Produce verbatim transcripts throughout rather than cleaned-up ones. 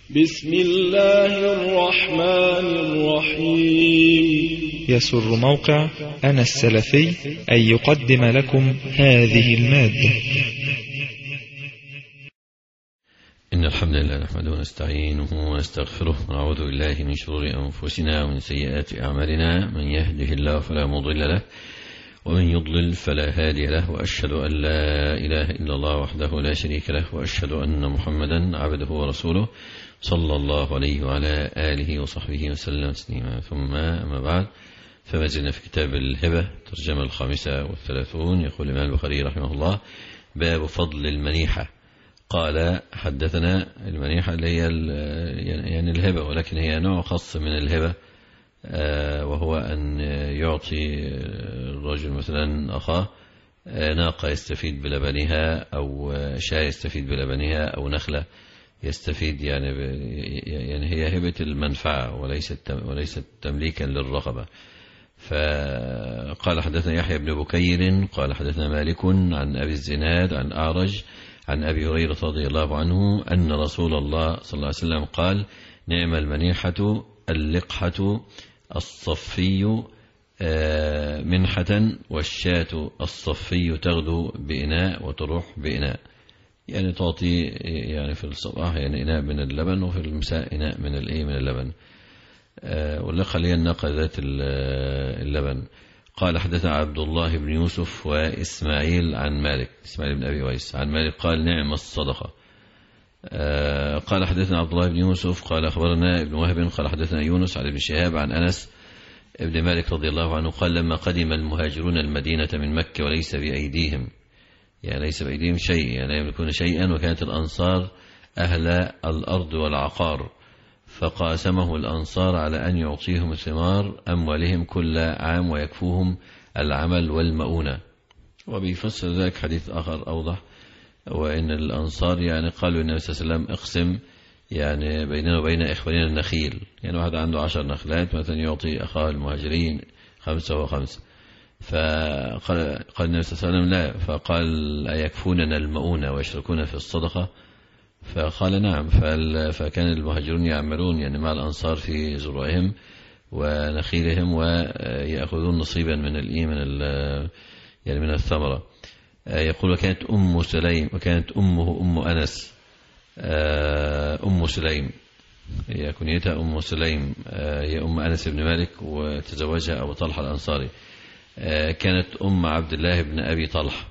بسم الله الرحمن الرحيم. يسر موقع أنا السلفي أن يقدم لكم هذه المادة. إن الحمد لله نحمده ونستعينه ونستغفره ونعوذ بالله من شرور أنفسنا ومن سيئات أعمالنا. من يهده الله فلا مضل له ومن يضلل فلا هادي له، وأشهد أن لا إله إلا الله وحده لا شريك له، وأشهد أن محمدا عبده ورسوله صلى الله عليه وعلى آله وصحبه وسلم تسليما. ثم أما بعد، فما زلنا في كتاب الهبة ترجمة الخامسة والثلاثون. يقول الإمام البخاري رحمه الله: باب فضل المنيحة. قال: حدثنا المنيحة اللي هي يعني الهبة، ولكن هي نوع خاص من الهبة، وهو أن يعطي الرجل مثلا أخاه ناقة يستفيد بلبنها، أو شاة يستفيد بلبنها، أو نخلة يستفيد، يعني يعني هي هبة المنفعة وليست وليست تمليكا للرغبة. فقال: حدثنا يحيى بن بكير قال: حدثنا مالك عن أبي الزناد عن أعرج عن أبي هريرة رضي الله عنه أن رسول الله صلى الله عليه وسلم قال: نعم المنيحة اللقحة الصفي منحة، والشاة الصفي تغدو بإناء وتروح بإناء. يعني تعطي يعني في الصباح يعني إناء من اللبن، وفي المساء إناء من الإيه من اللبن. واللقحة هي الناقة ذات اللبن. قال: حدثنا عبد الله بن يوسف وإسماعيل عن مالك إسماعيل بن أبي ويس عن مالك قال: نعم الصدقة. قال: حدثنا عبد الله بن يوسف قال: أخبرنا ابن وهب قال: حدثنا يونس عن ابن شهاب عن أنس ابن مالك رضي الله عنه قال: لما قدم المهاجرون المدينة من مكة وليس بأيديهم يعني ليس بأيديهم شيء، يعني لا يملكون شيئا، وكانت الأنصار أهل الأرض والعقار، فقاسمه الأنصار على أن يعطيهم ثمار أموالهم كل عام ويكفوهم العمل والمؤونة. وبيفسر ذلك حديث آخر أوضح، وإن الأنصار يعني قالوا النبي صلى الله عليه وسلم: اقسم يعني بيننا وبين إخواننا النخيل، يعني واحد عنده عشر نخلات مثلا يعطي أخاه المهاجرين خمسة وخمسة. فقال قال النبي صلى الله عليه وسلم: لا. فقال: أيكفوننا المؤونة ويشركون في الصدقة؟ فقال: نعم. فكان المهاجرون يعملون يعني مع الأنصار في زروعهم ونخيلهم، ويأخذون نصيبا من الإيه من يعني من الثمرة. يقول: وكانت أم سليم وكانت أمه أم أنس أم سليم، هي كنيتها أم سليم، هي أم أنس بن مالك، وتزوجها أبو طلحة الأنصاري. كانت أم عبد الله بن أبي طلحة،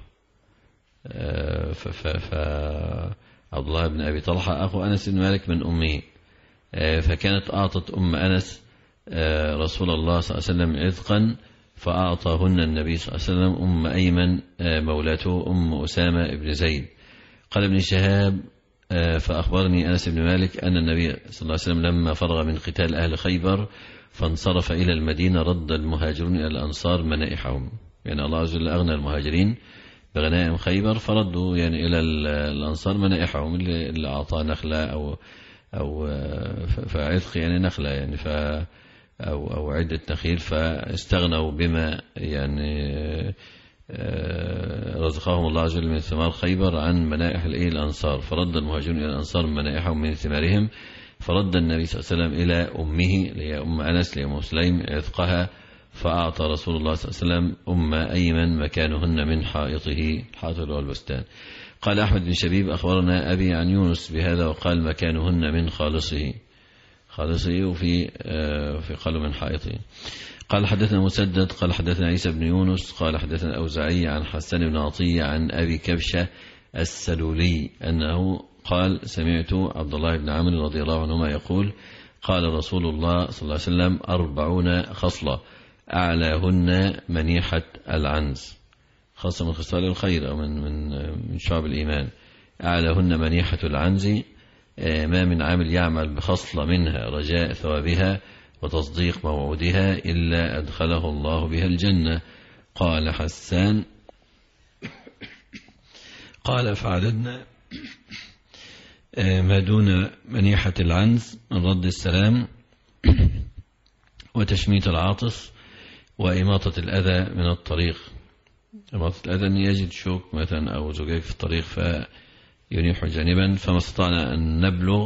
فعبد الله بن أبي طلحة أخو أنس بن مالك من أمه. فكانت أعطت أم أنس رسول الله صلى الله عليه وسلم عتقا، فأعطاهن النبي صلى الله عليه وسلم أم أيمن مولاته أم أسامة بن زيد. قال ابن شهاب: فأخبرني أنس بن مالك أن النبي صلى الله عليه وسلم لما فرغ من قتال أهل خيبر فانصرف إلى المدينة رد المهاجرون إلى الأنصار منائحهم، يعني الله عز وجل أغنى المهاجرين بغنائم خيبر، فردوا يعني إلى الأنصار منائحهم، اللي أعطى نخلة أو أو فعتق يعني نخلة يعني ف أو أو عدة نخيل، فاستغنوا بما يعني رزقهم الله عز وجل من ثمار خيبر عن منائح الأنصار، فرد المهاجرون إلى الأنصار منائحهم من ثمارهم. فرد النبي صلى الله عليه وسلم إلى أمه اللي هي أم أنس اللي هي أم سليم عتقها، فأعطى رسول الله صلى الله عليه وسلم أم أيمن مكانهن من حائطه، الحائط والبستان. قال أحمد بن شبيب: أخبرنا أبي عن يونس بهذا، وقال: مكانهن من خالصه خالصه وفي في قالوا من حائطه. قال: حدثنا مسدد قال: حدثنا عيسى بن يونس قال: حدثنا الأوزاعي عن حسن بن عطية عن أبي كبشة السلولي أنه قال: سمعت عبد الله بن عمرو رضي الله عنهما يقول: قال رسول الله صلى الله عليه وسلم: أربعون خصلة أعلاهن منيحة العنز، خاصة من خصال الخير أو من من من شعب الإيمان. أعلاهن منيحة العنز، ما من عامل يعمل بخصلة منها رجاء ثوابها وتصديق موعودها إلا أدخله الله بها الجنة. قال حسان: قال: فعددنا ما دون منيحة العنز من رد السلام وتشميت العاطس وإماطة الأذى من الطريق. إماطة الأذى أن يجد شوك مثلا أو زجاج في الطريق فينيح جانبا، فما استطعنا أن نبلغ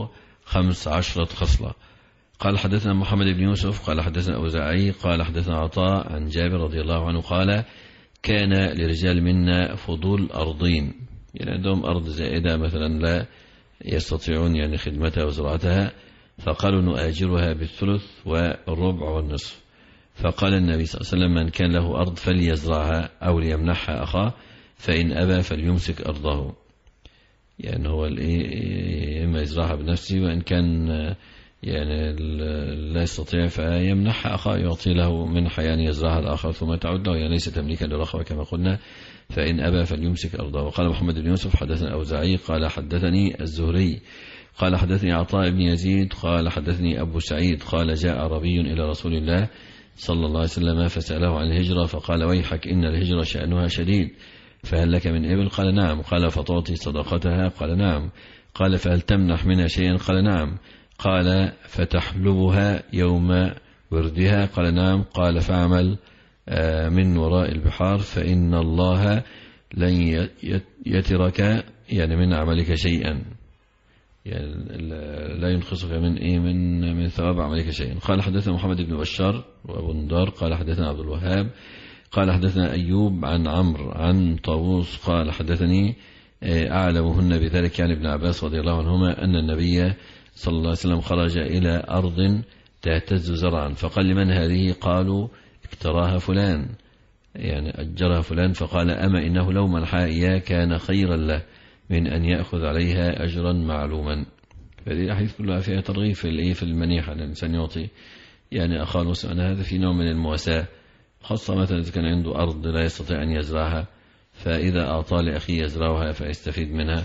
خمس عشرة خصلة. قال حدثنا محمد بن يوسف قال حدثنا أوزاعي قال حدثنا عطاء عن جابر رضي الله عنه قال كان لرجال منا فضول أرضين، يعني عندهم أرض زائدة مثلا لا يستطيعون يعني خدمتها وزراعتها، فقالوا نؤاجرها بالثلث والربع والنصف. فقال النبي صلى الله عليه وسلم من كان له أرض فليزرعها أو ليمنحها أخاه، فإن أبى فليمسك أرضه. يعني هو إما يزرعها بنفسه، وإن كان يعني لا يستطيع فيمنحها أخاه، يعطي له منحة يعني يزرعها الآخر ثم تعود له، يعني ليس تمليكا للأخوة كما قلنا. فإن أبى فليمسك أرضه. وقال محمد بن يوسف حدثنا أوزاعي قال حدثني الزهري قال حدثني عطاء بن يزيد قال حدثني أبو سعيد قال جاء عربي إلى رسول الله صلى الله عليه وسلم فسأله عن الهجرة فقال ويحك إن الهجرة شأنها شديد، فهل لك من إبل؟ قال نعم. قال فتعطي صدقتها؟ قال نعم. قال فهل تمنح منها شيئا؟ قال نعم. قال فتحلبها يوم وردها؟ قال نعم. قال فاعمل من وراء البحار فإن الله لن يترك يعني من عملك شيئا، يعني لا ينقصك من إيه من من ثواب عملك شيئا. قال حدثنا محمد بن بشار وأبو الندار قال حدثنا عبد الوهاب قال حدثنا أيوب عن عمرو عن طاووس قال حدثني أعلمهن بذلك يعني ابن عباس رضي الله عنهما أن النبي صلى الله عليه وسلم خرج إلى أرض تهتز زرعا فقال لمن هذه؟ قالوا اكتراها فلان، يعني أجرها فلان. فقال أما إنه لو منحها إياه كان خيرا له من أن يأخذ عليها أجرا معلوما. فهذه الأحاديث كلها فيها ترغيب في في المنيحة، الإنسان يعطي يعني أخاه المسلم. هذا في نوع من المواساة، خاصة مثلا إذا كان عنده أرض لا يستطيع أن يزرعها، فإذا أعطى لأخيه يزرعها فيستفيد منها،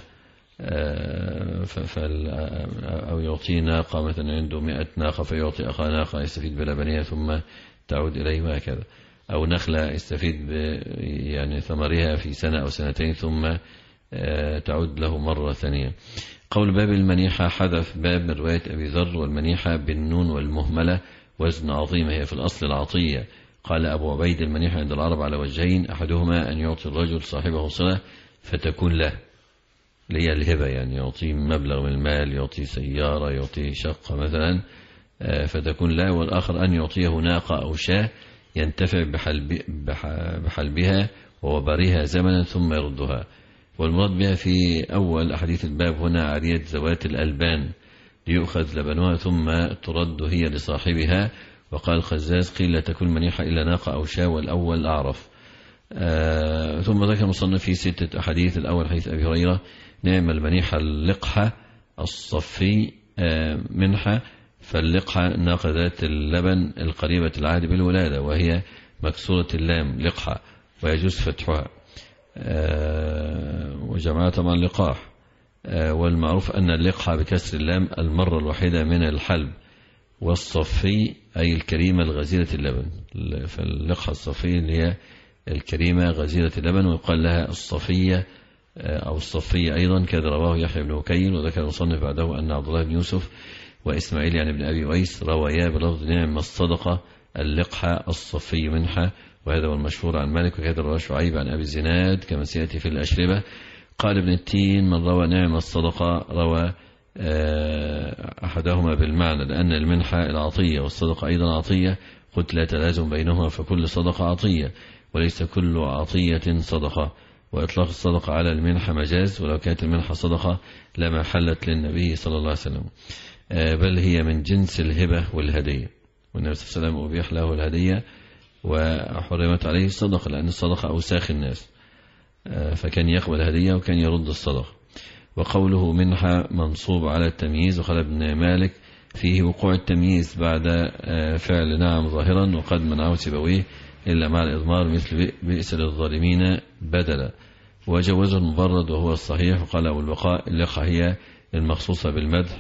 أو يعطي ناقة مثلا عنده مئة ناقة فيعطي أخاه ناقة يستفيد بلبنها ثم تعود إليه وهكذا، أو نخلة يستفيد يعني ثمرها في سنة أو سنتين ثم تعود له مرة ثانية. قول باب المنيحة حذف باب من رواية أبي ذر، والمنيحة بالنون والمهملة وزن عظيم هي في الأصل العطية. قال أبو عبيد المنيحة عند العرب على وجهين، أحدهما أن يعطي الرجل صاحبه صلة فتكون له، اللي هي الهبة، يعني يعطي مبلغ من المال، يعطي سيارة، يعطي شقة مثلا فتكون له. والآخر أن يعطيه ناقة أو شاة ينتفع بحلب بحلبها ووبرها زمنا ثم يردها. والمراد بها في أول أحاديث الباب هنا عارية ذوات الألبان ليؤخذ لبنها ثم ترد هي لصاحبها. وقال خزاز قيل لا تكون منيحة إلا ناقة أو شاة، والأول أعرف. آه ثم ذكر مصنف في ستة أحاديث. الأول حديث أبي هريرة نعم المنيحة اللقحة الصفي آه منحة، فاللقحة ناقة ذات اللبن القريبة العهد بالولادة وهي مكسورة اللام لقحة ويجوز فتحها، آه وجمعها طبعا لقاح. آه والمعروف أن اللقحة بكسر اللام المرة الوحيدة من الحلب، والصفي أي الكريمة الغزيرة اللبن، فاللقحة الصفية اللي هي الكريمة غزيرة اللبن، ويقال لها الصفية أو الصفية أيضا، كذا رواه يحيى بن وكيل. وذكر المصنف بعده أن عبد الله بن يوسف وإسماعيل يعني بن أبي ويس روايا بلفظ نعم الصدقة اللقحة الصفي منحة، وهذا هو المشهور عن مالك. وكذا رواه شعيب عن أبي الزناد كما سيأتي في الأشربة. قال ابن التين من روى نعم الصدقة روى أحدهما بالمعنى، لأن المنحة العطية والصدقة أيضا عطية، قلت لا تلازم بينهما فكل صدقة عطية وليس كل عطية صدقة. وإطلاق الصدقة على المنحة مجاز، ولو كانت المنحة صدقة لما حلت للنبي صلى الله عليه وسلم، بل هي من جنس الهبة والهدية، والنبي صلى الله عليه وسلم أبيح له الهدية وحرمت عليه الصدقة، لأن الصدقة أوساخ الناس، فكان يقبل الهدية وكان يرد الصدقة. وقوله منحة منصوب على التمييز، وقال ابن مالك فيه وقوع التمييز بعد فعل نعم ظاهرا، وقد منعه سيبويه إلا مع الإضمار مثل بئس للظالمين بدلا، وجوزه المبرد وهو الصحيح. وقال أبو البقاء اللقحة هي المخصوصة بالمدح،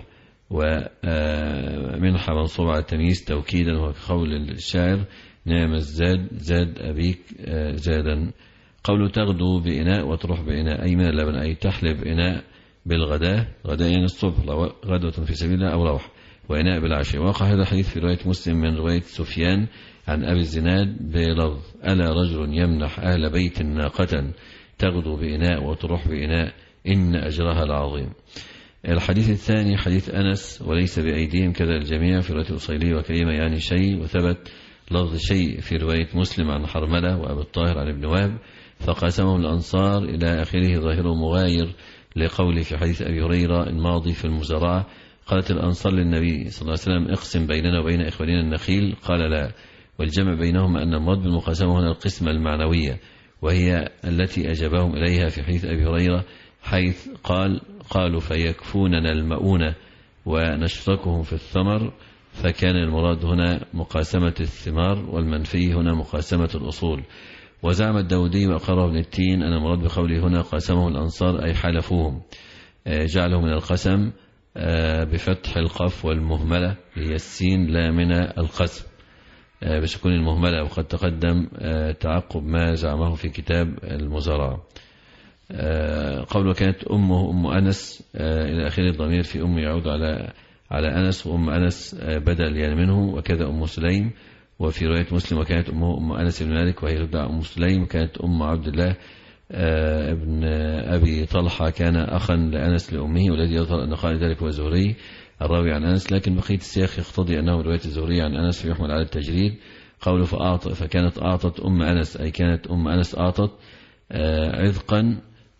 ومنحة منصوب على التمييز توكيدا، وكقول الشاعر نعم الزاد زاد أبيك زادا. قوله تغدو بإناء وتروح بإناء أي من اللبن، أي تحلب إناء بالغداء، غداء يعني الصبح غدوة في سبيل الله أو روح، وإناء بالعشاء. وقع هذا الحديث في رواية مسلم من رواية سفيان عن أبي الزناد بلفظ ألا رجل يمنح أهل بيت ناقة تغدو بإناء وتروح بإناء إن أجرها العظيم. الحديث الثاني حديث أنس وليس بأيديهم كذا الجميع في رواية الأصيلي وكريمة يعني شيء، وثبت لفظ شيء في رواية مسلم عن حرملة وأبي الطاهر عن ابن وهب فقاسمهم الأنصار إلى آخره ظاهره مغاير لقوله في حديث أبي هريرة الماضي في المزارعة قالت الأنصار للنبي صلى الله عليه وسلم اقسم بيننا وبين إخواننا النخيل قال لا، والجمع بينهما أن المراد بالمقاسمة هنا القسمة المعنوية وهي التي أجابهم إليها في حديث أبي هريرة حيث قال قالوا فيكفوننا المؤونة ونشركهم في الثمر، فكان المراد هنا مقاسمة الثمار والمنفي هنا مقاسمة الأصول. وزعم الداودي وأقره ابن التين أن المراد بقوله هنا قاسمه الأنصار أي حلفوهم، جعله من القسم بفتح القاف والمهملة هي السين لا من القسم بسكون المهملة، وقد تقدم تعقب ما زعمه في كتاب المزارعة. قوله كانت أمه أم أنس إلى آخر الضمير في أم يعود على على أنس، وأم أنس بدل يعني منه، وكذا أم سليم. وفي رواية مسلم وكانت أمه أم أنس بن مالك وهي تدعى أم سليم، وكانت أم عبد الله ابن أبي طلحة كان أخا لأنس لأمه، والذي يظهر أن قال ذلك هو الزهري الراوي عن أنس، لكن بقية السياق يقتضي أنه رواية الزهري عن أنس فيحمل على التجريد. قوله فأعطت فكانت أعطت أم أنس أي كانت أم أنس أعطت عذقا،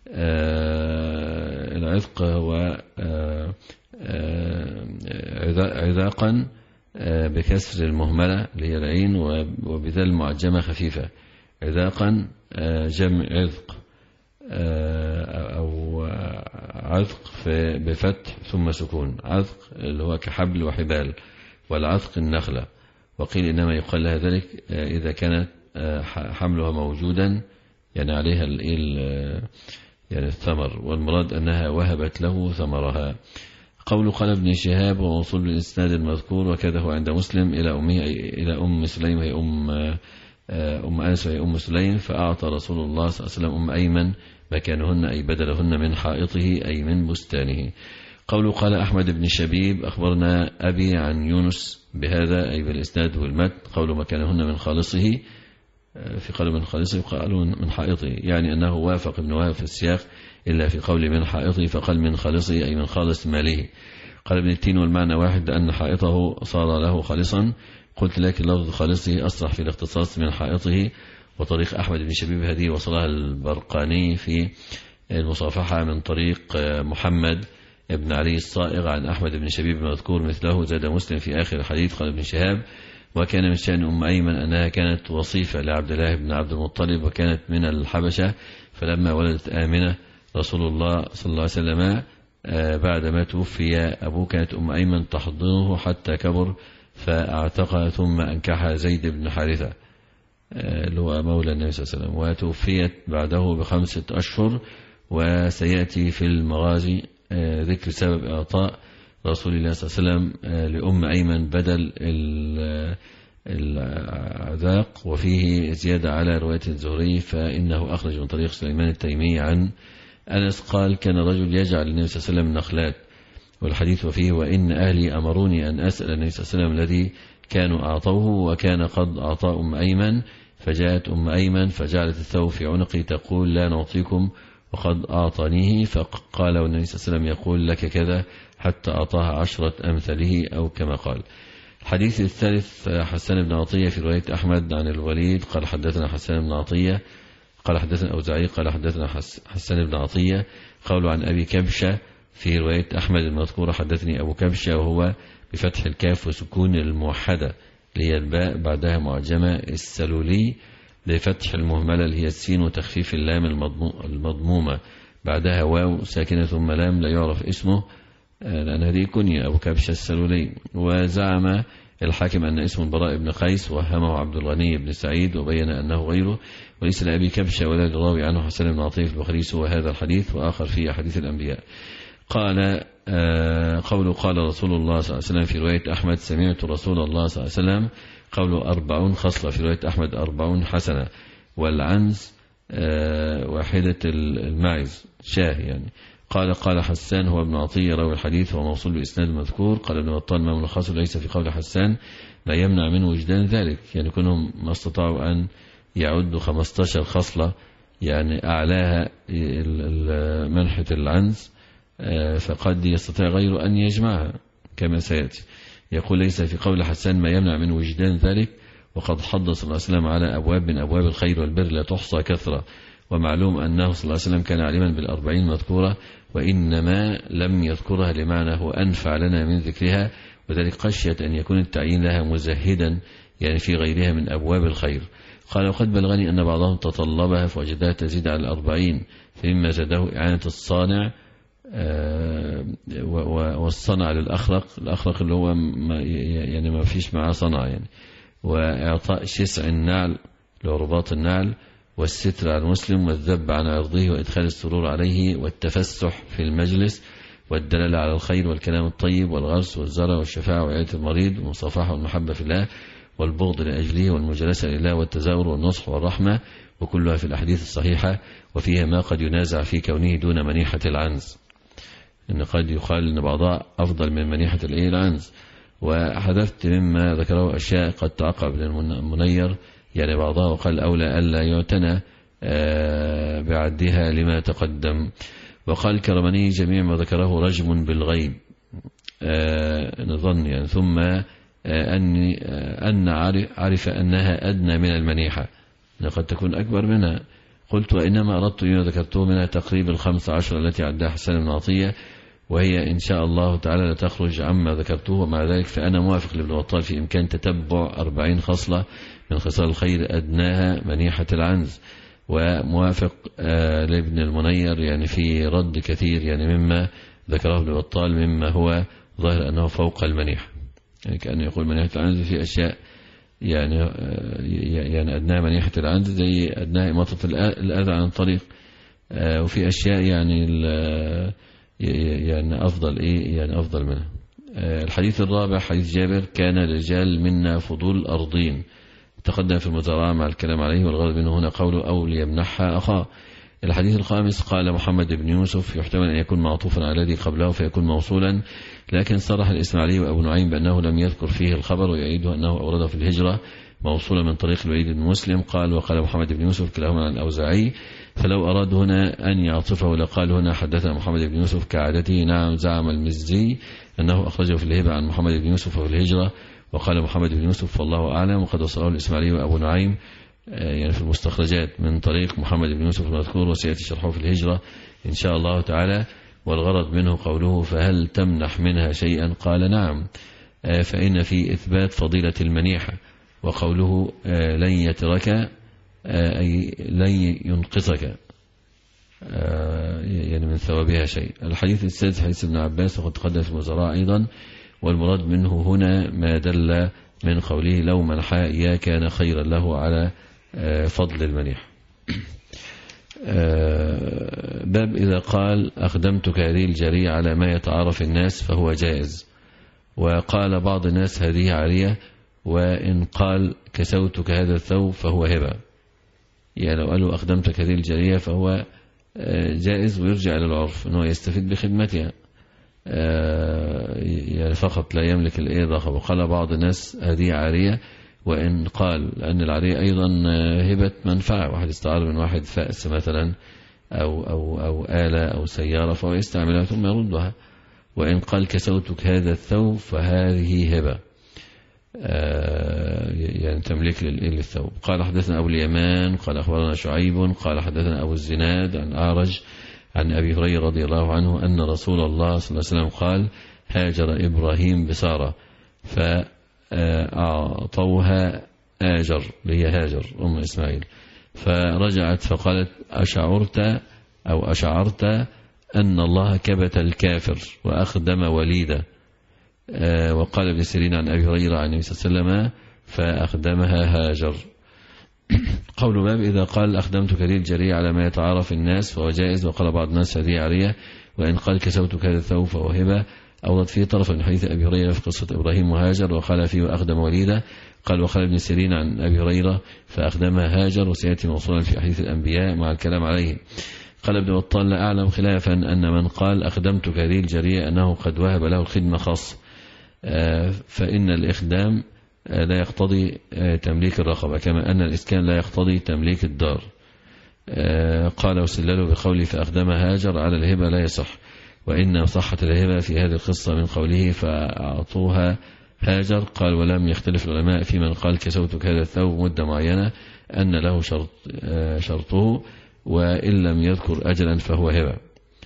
العذق هو عذاقا بكسر المهملة اللي هي العين وبذل المعجمة خفيفة، عذاقا جمع عذق أو عذق بفتح ثم سكون، عذق اللي هو كحبل وحبال، والعذق النخلة. وقيل إنما يقال لها ذلك إذا كانت حملها موجودا يعني عليها يعني الثمر، والمراد أنها وهبت له ثمرها. قول قال ابن شهاب وموصول بالإسناد المذكور وكذا هو عند مسلم إلى أمه إلى أم سليم وهي أم أم أنس وهي أم سليم، فأعطى رسول الله صلى الله عليه وسلم أم أيمن مكانهن أي بدلهن من حائطه أي من بستانه. قول قال أحمد بن شبيب أخبرنا أبي عن يونس بهذا أي بالإسناد والمتن، قول مكانهن من خالصه في قول من خالصه قالوا من حائطه، يعني أنه وافق ابن وهب في السياق إلا في قول من حائطه فقال من خالصه أي من خالص ماله. قال ابن التين والمعنى واحد أن حائطه صار له خالصا، قلت لكن لفظ خالصه أصرح في الاختصاص من حائطه. وطريق أحمد بن شبيب هذه وصلها البرقاني في المصافحة من طريق محمد ابن علي الصائغ عن أحمد بن شبيب المذكور مثله، زاد مسلم في آخر الحديث قال ابن شهاب وكان من شأن أم أيمن أنها كانت وصيفة لعبد الله بن عبد المطلب وكانت من الحبشة، فلما ولدت آمنة رسول الله صلى الله عليه وسلم بعدما توفي أبوه كانت أم أيمن تحضنه حتى كبر فأعتقها ثم أنكحها زيد بن حارثة اللي هو مولى النبي صلى الله عليه وسلم، وتوفيت بعده بخمسة أشهر. وسيأتي في المغازي ذكر سبب إعطاء رسول الله صلى الله عليه وسلم لأم أيمن بدل العذاق، وفيه زيادة على رواية الزهري فإنه أخرج من طريق سليمان التيمي عن أنس قال كان رجل يجعل النبي صلى الله عليه وسلم نخلات، والحديث وفيه وإن أهلي أمروني أن أسأل النبي صلى الله عليه وسلم الذي كانوا أعطوه وكان قد أعطى أم أيمن، فجاءت أم أيمن فجعلت الثوب في عنقي تقول لا نعطيكم وقد أعطانيه، فقال والنبي صلى الله عليه وسلم يقول لك كذا حتى أعطاها عشرة أمثله أو كما قال. الحديث الثالث حسان بن عطية في رواية أحمد عن الوليد قال حدثنا حسان بن عطية قال حدثنا أوزاعي قال حدثنا حسان بن عطية قول عن أبي كبشة في رواية أحمد المذكورة حدثني أبو كبشة وهو بفتح الكاف وسكون الموحدة اللي هي الباء بعدها معجمة السلولي لفتح المهملة اللي هي السين وتخفيف اللام المضمومة بعدها واو ساكنة ثم لام لا يعرف اسمه لأن هذه كنية أبو كبشة السلولي. وزعم الحاكم أن اسم البراء بن قيس وهمه عبد الغني بن سعيد وبين أنه غيره وليس لأبي كبشة ولا للراوي عنه حسن بن عطية البخاري سوى هذا الحديث وآخر في أحاديث الأنبياء. قال آه قوله قال رسول الله صلى الله عليه وسلم في رواية أحمد سمعت رسول الله صلى الله عليه وسلم قوله أربعون خصلة في رواية أحمد أربعون حسنة، والعنز آه واحدة الماعز شاه يعني. قال قال حسان هو ابن عطية راوي الحديث وموصول بإسناد المذكور. قال ابن بطال ما ملخصه ليس في قول حسان لا يمنع منه وجدان ذلك، يعني كونهم ما استطاعوا أن يعدوا خمستاشر خصلة يعني أعلاها منحة العنز فقد يستطيع غيره أن يجمعها كما سيأتي. يقول ليس في قول حسان ما يمنع من وجدان ذلك، وقد حض صلى الله عليه وسلم على أبواب من أبواب الخير والبر لا تحصى كثرة، ومعلوم أنه صلى الله عليه وسلم كان عالما بالأربعين المذكورة، وإنما لم يذكرها لمعنى هو أنفع لنا من ذكرها، وذلك خشية أن يكون التعيين لها مزهدا يعني في غيرها من أبواب الخير. قال وقد بلغني أن بعضهم تطلبها فوجدها تزيد على الأربعين، فمما زاده إعانة الصانع والصنع للأخرق، الأخرق اللي هو يعني ما فيش معاه صنع يعني، وإعطاء شسع النعل لرباط النعل، والستر على المسلم، والذب عن عرضه، وإدخال السرور عليه، والتفسح في المجلس، والدلالة على الخير والكلام الطيب، والغرس والزرع والشفاعة وعيادة المريض، والمصافحة والمحبة في الله، والبغض لأجله، والمجالسة لله، والتزاور والنصح والرحمة، وكلها في الأحاديث الصحيحة، وفيها ما قد ينازع في كونه دون منيحة العنز، إن قد يقال أن بعضها أفضل من منيحة العنز. وحذفت مما ذكره أشياء قد تعقب المنير يعني بعضها، وقال أولى ألا يعتنى بعدها لما تقدم. وقال الكرماني جميع ما ذكره رجم بالغيب نظن يعني، ثم أن أن عرف أنها أدنى من المنيحة، قد تكون أكبر منها. قلت وإنما أردت أن ذكرته منها تقريب الخمس عشر التي عدها حسان بن عطية، وهي إن شاء الله تعالى لا تخرج عما ذكرته. ومع ذلك فأنا موافق لابن بطال في إمكان تتبع أربعين خصلة من خصال الخير أدناها منيحة العنز، وموافق لابن المنير يعني في رد كثير يعني مما ذكره ابن بطال مما هو ظاهر أنه فوق المنيحة، يعني كأنه يقول منيحة العنز في أشياء يعني يعني أدناها منيحة العنز زي أدناها إماطة الأذى عن الطريق، وفي أشياء يعني يعني أفضل إيه يعني أفضل منها. الحديث الرابع حديث جابر كان الرجال منا فضول أرضين، تقدم في المزارعة مع الكلام عليه، والغرض منه هنا قوله أو ليمنحها أخاه. الحديث الخامس قال محمد بن يوسف يحتمل أن يكون معطوفا على الذي قبله فيكون موصولا، لكن صرح الإسماعيلي وأبو نعيم بأنه لم يذكر فيه الخبر، ويعيده أنه أورده في الهجرة موصولا من طريق الوليد بن مسلم. قال وقال محمد بن يوسف كلاهما عن الأوزاعي، فلو أراد هنا أن يعطفه لقال هنا حدثنا محمد بن يوسف كعادته. نعم زعم المزي أنه أخرجه في الهبة عن محمد بن يوسف وفي الهجرة، وقال محمد بن يوسف والله أعلم، وقد وصله الإسماعيلي وأبو نعيم يعني في المستخرجات من طريق محمد بن يوسف المذكور، وسيأتي شرحه في الهجرة إن شاء الله تعالى. والغرض منه قوله فهل تمنح منها شيئا؟ قال نعم، فإن في إثبات فضيلة المنيحة، وقوله لن يترك أي لن ينقصك يعني من ثوابها شيء. الحديث السادس حديث ابن عباس وقد تقدم في الوزراء أيضا، والمراد منه هنا ما دل من قوله لو منحا إياه كان خيرا له على فضل المنيح. باب إذا قال أخدمتك هذه الجارية على ما يتعارف الناس فهو جائز. وقال بعض الناس هذه عارية، وإن قال كسوتك هذا الثوب فهو هبة، يعني لو قالوا أخدمتك هذه الجارية فهو جائز ويرجع إلى العرف أنه يستفيد بخدمتها يعني فقط لا يملك الإيضاح. وقال بعض الناس هذه عارية، وإن قال أن العارية أيضا هبة منفعة، واحد استعار من واحد فأس مثلا أو, أو, أو آلة أو سيارة فهو يستعملها ثم يردها. وإن قال كسوتك هذا الثوب فهذه هبة يعني تملك للثوب. قال حدثنا أبو اليمان قال أخبرنا شعيب قال حدثنا أبو الزناد عن أعرج عن أبي هريرة رضي الله عنه أن رسول الله صلى الله عليه وسلم قال هاجر إبراهيم بسارة فأعطوها آجر لهي هاجر أم إسماعيل، فرجعت فقالت أشعرت أو أشعرت أن الله كبت الكافر وأخدم وليدا. وقال ابن سيرين عن أبي هريرة عن النبي صلى الله عليه وسلم فأخدمها هاجر. قول باب إذا قال أخدمتك هذه الجارية على ما يتعارف الناس فهو جائز، وقال بعض الناس هذه عارية، وإن قال كسوتك هذا الثوب فهو هبة. أورد فيه طرف من حديث أبي هريرة في قصة إبراهيم وهاجر، وقال فيه وأخدم وليدا. قال وقال ابن سيرين عن أبي هريرة فأخدمها هاجر، وسيأتي موصولا في حديث الأنبياء مع الكلام عليه. قال ابن بطال لا أعلم خلافا أن من قال أخدمتك هذه الجارية أنه قد وهب له الخدمة خاصة، فإن الإخدام لا يقتضي تمليك الرقبة، كما أن الإسكان لا يقتضي تمليك الدار. قال وسلله بقوله فأخدم هاجر على الهبة لا يصح. وإن صحة الهبة في هذه القصة من قوله فأعطوها هاجر. قال ولم يختلف العلماء في من قال كسوتك هذا الثوب مدة معينة أن له شرط شرطه، وإن لم يذكر أجلا فهو هبة.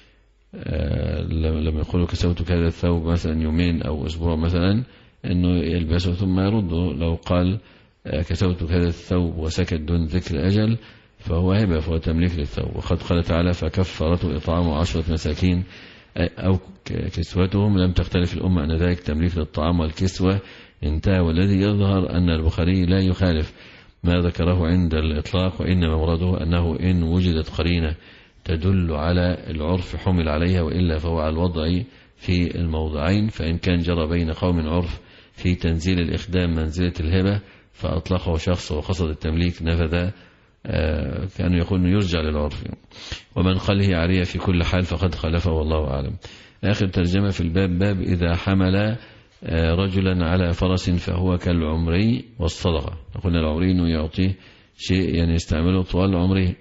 لم يقولوا كسوتك هذا الثوب مثلا يومين أو أسبوع مثلا أنه يلبسه ثم يرده. لو قال كسوتك هذا الثوب وسكت دون ذكر أجل فهو هبة، فهو تمليك للثوب. وقد قال تعالى فكفرته إطعام عشرة مساكين أو كسوتهم. لم تختلف الأمة أن ذلك تمليك للطعام والكسوة انتهى. والذي يظهر أن البخاري لا يخالف ما ذكره عند الإطلاق، وإنما مراده أنه إن وجدت قرينة تدل على العرف حمل عليها، وإلا فهو على الوضع في الموضعين. فإن كان جرى بين قوم عرف في تنزيل الإخدام منزلة الهبة فأطلقه شخص وقصد التمليك نفذ، آه كانوا يقولون يرجع للعرف. ومن قال هي عارية في كل حال فقد خالفه والله أعلم. آخر ترجمة في الباب باب إذا حمل آه رجلا على فرس فهو كالعمري والصدقة. قلنا العمري أنه يعطيه شيء يعني يستعمله طوال عمره،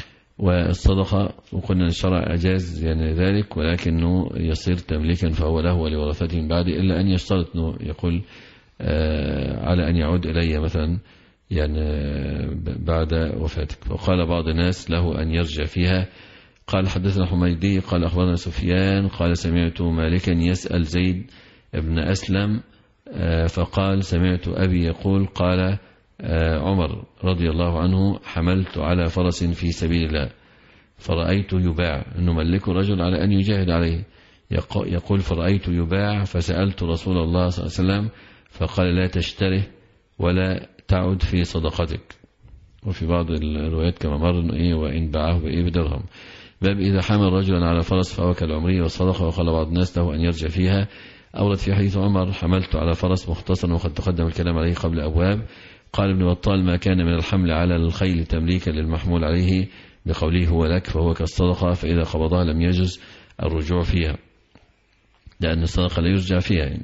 والصدقة وقلنا الشرع أجاز يعني ذلك، ولكنه يصير تمليكا فهو له ولورثته من بعد، إلا أن يشترط أنه يقول آه على أن يعود إلي مثلا يعني بعد وفاتك. وقال بعض الناس له أن يرجع فيها. قال حدثنا حميدي قال أخبرنا سفيان قال سمعت مالكا يسأل زيد ابن أسلم فقال سمعت أبي يقول قال عمر رضي الله عنه حملت على فرس في سبيل الله فرأيت يباع، أنه ملك رجل على أن يجاهد عليه. يقول فرأيت يباع فسألت رسول الله صلى الله عليه وسلم فقال لا تشتره ولا تعد في صدقتك. وفي بعض الروايات كما مر إيه وإن باعه بإيه بدرهم. باب إذا حمل رجلا على فرس فهو كالعمري والصدقة. وقال بعض الناس له أن يرجع فيها. أورد في حديث عمر حملت على فرس مختصرا وقد تقدم الكلام عليه قبل أبواب. قال ابن بطال ما كان من الحمل على الخيل تمليكا للمحمول عليه بقوله هو لك فهو كالصدقة، فإذا قبضها لم يجوز الرجوع فيها لأن الصدقة لا يرجع فيها يعني.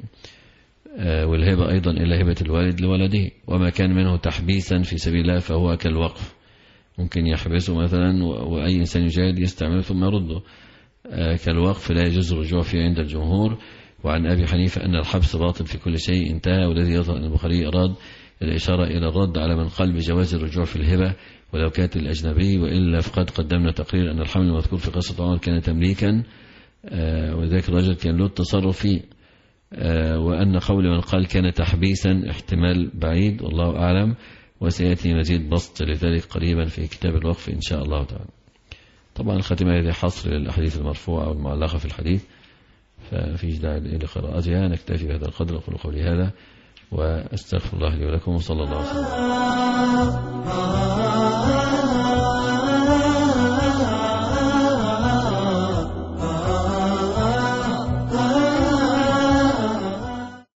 والهبة أيضا إلا هبة الوالد لولده. وما كان منه تحبيسا في سبيل الله فهو كالوقف، ممكن يحبسه مثلا وأي إنسان يجاهد يستعمله ثم يرده. كالوقف لا يجوز الرجوع فيه عند الجمهور. وعن أبي حنيفة أن الحبس باطل في كل شيء انتهى. والذي يظهر أن البخاري أراد الإشارة إلى الرد على من قال بجواز الرجوع في الهبة ولو كانت الأجنبي، وإلا فقد قدمنا تقرير أن الحمل المذكور في قصة عمر كان تمليكا وذلك الرجل كان له التصرف فيه، وأن قول من قال كان تحبيسا احتمال بعيد والله أعلم. وسيأتي مزيد بسط لذلك قريبا في كتاب الوقف إن شاء الله تعالى. طبعا الختمة هذه حصر للأحاديث المرفوعة والمعلقة في الحديث ففيش داعي لقراءتها. نكتفي بهذا القدر. أقول قولي هذا وأستغفر الله لي ولكم وصلى الله عليه وسلم.